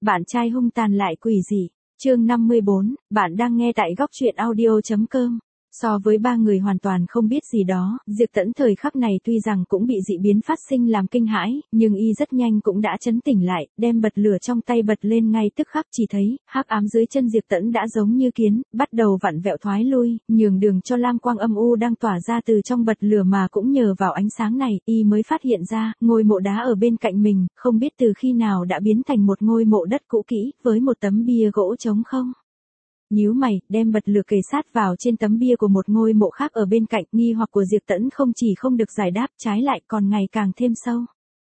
Bạn trai hung tàn lại quỷ dị. Chương 54, bạn đang nghe tại góc truyện audio.com. So với ba người hoàn toàn không biết gì đó, Diệp Tẫn thời khắc này tuy rằng cũng bị dị biến phát sinh làm kinh hãi, nhưng y rất nhanh cũng đã trấn tỉnh lại, đem bật lửa trong tay bật lên ngay tức khắc, chỉ thấy, hắc ám dưới chân Diệp Tẫn đã giống như kiến, bắt đầu vặn vẹo thoái lui, nhường đường cho lam quang âm u đang tỏa ra từ trong bật lửa mà cũng nhờ vào ánh sáng này, y mới phát hiện ra, ngôi mộ đá ở bên cạnh mình, không biết từ khi nào đã biến thành một ngôi mộ đất cũ kỹ, với một tấm bia gỗ trống không. Nhíu mày, đem bật lửa kề sát vào trên tấm bia của một ngôi mộ khác ở bên cạnh, nghi hoặc của Diệp Tẫn không chỉ không được giải đáp, trái lại còn ngày càng thêm sâu.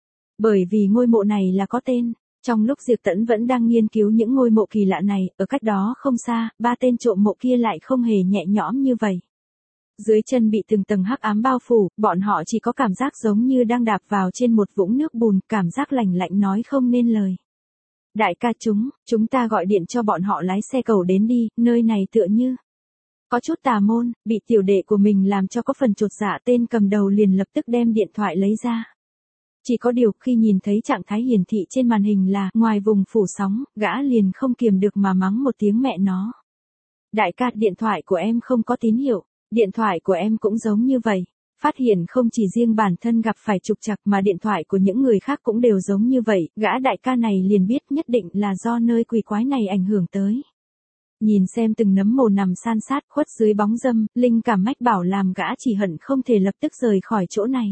Bởi vì ngôi mộ này là có tên. Trong lúc Diệp Tẫn vẫn đang nghiên cứu những ngôi mộ kỳ lạ này, ở cách đó không xa, ba tên trộm mộ kia lại không hề nhẹ nhõm như vậy. Dưới chân bị từng tầng hắc ám bao phủ, bọn họ chỉ có cảm giác giống như đang đạp vào trên một vũng nước bùn, cảm giác lạnh lạnh nói không nên lời. Đại ca chúng ta gọi điện cho bọn họ lái xe cầu đến đi, nơi này tựa như có chút tà môn, bị tiểu đệ của mình làm cho có phần chột dạ, tên cầm đầu liền lập tức đem điện thoại lấy ra. Chỉ có điều khi nhìn thấy trạng thái hiển thị trên màn hình là ngoài vùng phủ sóng, gã liền không kiềm được mà mắng một tiếng mẹ nó. Đại ca, điện thoại của em không có tín hiệu, điện thoại của em cũng giống như vậy. Phát hiện không chỉ riêng bản thân gặp phải trục trặc mà điện thoại của những người khác cũng đều giống như vậy, gã đại ca này liền biết nhất định là do nơi quỷ quái này ảnh hưởng tới. Nhìn xem từng nấm mồ nằm san sát khuất dưới bóng râm, linh cảm mách bảo làm gã chỉ hận không thể lập tức rời khỏi chỗ này.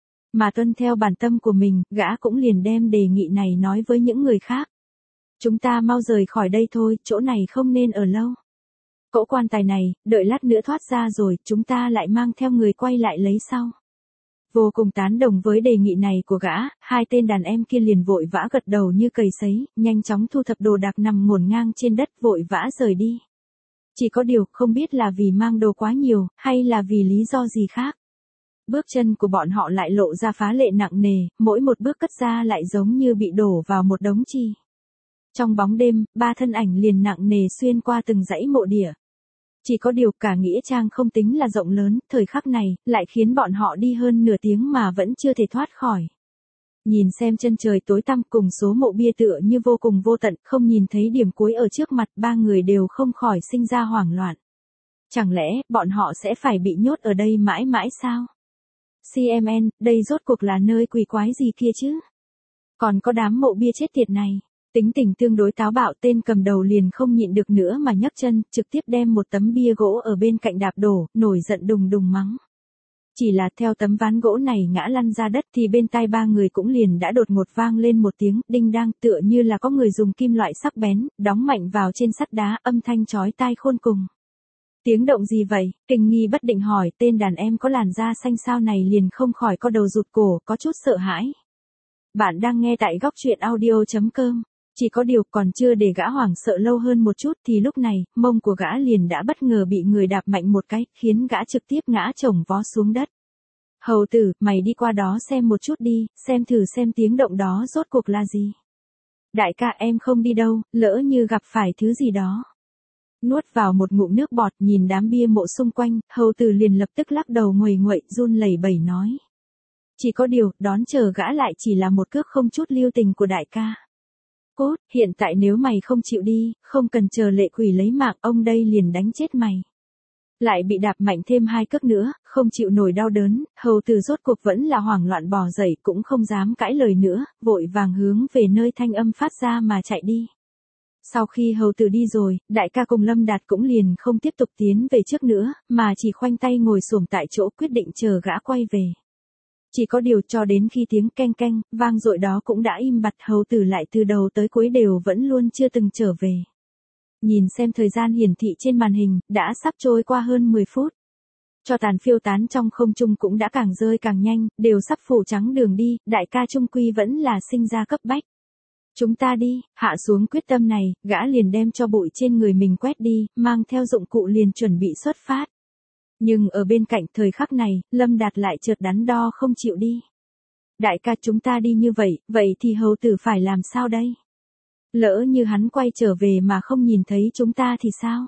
Mà tuân theo bản tâm của mình, gã cũng liền đem đề nghị này nói với những người khác. Chúng ta mau rời khỏi đây thôi, chỗ này không nên ở lâu. Cỗ quan tài này, đợi lát nữa thoát ra rồi, chúng ta lại mang theo người quay lại lấy sau. Vô cùng tán đồng với đề nghị này của gã, hai tên đàn em kia liền vội vã gật đầu như cầy sấy, nhanh chóng thu thập đồ đạc nằm ngổn ngang trên đất vội vã rời đi. Chỉ có điều không biết là vì mang đồ quá nhiều, hay là vì lý do gì khác. Bước chân của bọn họ lại lộ ra phá lệ nặng nề, mỗi một bước cất ra lại giống như bị đổ vào một đống chì. Trong bóng đêm, ba thân ảnh liền nặng nề xuyên qua từng dãy mộ địa. Chỉ có điều cả nghĩa trang không tính là rộng lớn, thời khắc này, lại khiến bọn họ đi hơn nửa tiếng mà vẫn chưa thể thoát khỏi. Nhìn xem chân trời tối tăm cùng số mộ bia tựa như vô cùng vô tận, không nhìn thấy điểm cuối ở trước mặt, ba người đều không khỏi sinh ra hoảng loạn. Chẳng lẽ, bọn họ sẽ phải bị nhốt ở đây mãi mãi sao? CMN, đây rốt cuộc là nơi quỷ quái gì kia chứ? Còn có đám mộ bia chết tiệt này. Tính tình tương đối táo bạo, tên cầm đầu liền không nhịn được nữa mà nhấc chân, trực tiếp đem một tấm bia gỗ ở bên cạnh đạp đổ, nổi giận đùng đùng mắng. Chỉ là theo tấm ván gỗ này ngã lăn ra đất thì bên tai ba người cũng liền đã đột ngột vang lên một tiếng đinh đang, tựa như là có người dùng kim loại sắc bén, đóng mạnh vào trên sắt đá, âm thanh chói tai khôn cùng. Tiếng động gì vậy? Kinh nghi bất định hỏi, tên đàn em có làn da xanh xao này liền không khỏi co đầu rụt cổ, có chút sợ hãi. Bạn đang nghe tại góc truyện audio.com. Chỉ có điều còn chưa để gã hoảng sợ lâu hơn một chút thì lúc này, mông của gã liền đã bất ngờ bị người đạp mạnh một cái, khiến gã trực tiếp ngã chồng vó xuống đất. Hầu tử, mày đi qua đó xem một chút đi, xem thử xem tiếng động đó rốt cuộc là gì. Đại ca, em không đi đâu, lỡ như gặp phải thứ gì đó. Nuốt vào một ngụm nước bọt, nhìn đám bia mộ xung quanh, hầu tử liền lập tức lắc đầu nguầy nguậy, run lẩy bẩy nói. Chỉ có điều, đón chờ gã lại chỉ là một cước không chút lưu tình của đại ca. Cốt, hiện tại nếu mày không chịu đi, không cần chờ lệ quỷ lấy mạng, ông đây liền đánh chết mày. Lại bị đạp mạnh thêm hai cước nữa, không chịu nổi đau đớn, hầu tử rốt cuộc vẫn là hoảng loạn bò dậy, cũng không dám cãi lời nữa, vội vàng hướng về nơi thanh âm phát ra mà chạy đi. Sau khi hầu tử đi rồi, đại ca cùng Lâm Đạt cũng liền không tiếp tục tiến về trước nữa, mà chỉ khoanh tay ngồi xổm tại chỗ quyết định chờ gã quay về. Chỉ có điều cho đến khi tiếng keng keng, vang dội đó cũng đã im bặt, hầu tử lại từ đầu tới cuối đều vẫn luôn chưa từng trở về. Nhìn xem thời gian hiển thị trên màn hình, đã sắp trôi qua hơn 10 phút. Cho tàn phiêu tán trong không trung cũng đã càng rơi càng nhanh, đều sắp phủ trắng đường đi, đại ca trung quy vẫn là sinh ra cấp bách. Chúng ta đi, hạ xuống quyết tâm này, gã liền đem cho bụi trên người mình quét đi, mang theo dụng cụ liền chuẩn bị xuất phát. Nhưng ở bên cạnh thời khắc này, Lâm Đạt lại chợt đắn đo không chịu đi. Đại ca, chúng ta đi như vậy thì hầu tử phải làm sao đây? Lỡ như hắn quay trở về mà không nhìn thấy chúng ta thì sao?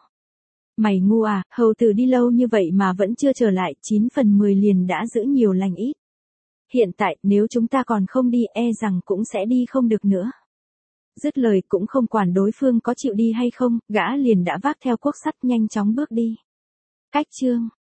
Mày ngu à, hầu tử đi lâu như vậy mà vẫn chưa trở lại, 9 phần 10 liền đã giữ nhiều lành ít. Hiện tại, nếu chúng ta còn không đi, e rằng cũng sẽ đi không được nữa. Dứt lời cũng không quản đối phương có chịu đi hay không, gã liền đã vác theo cuốc sắt nhanh chóng bước đi. Cách chương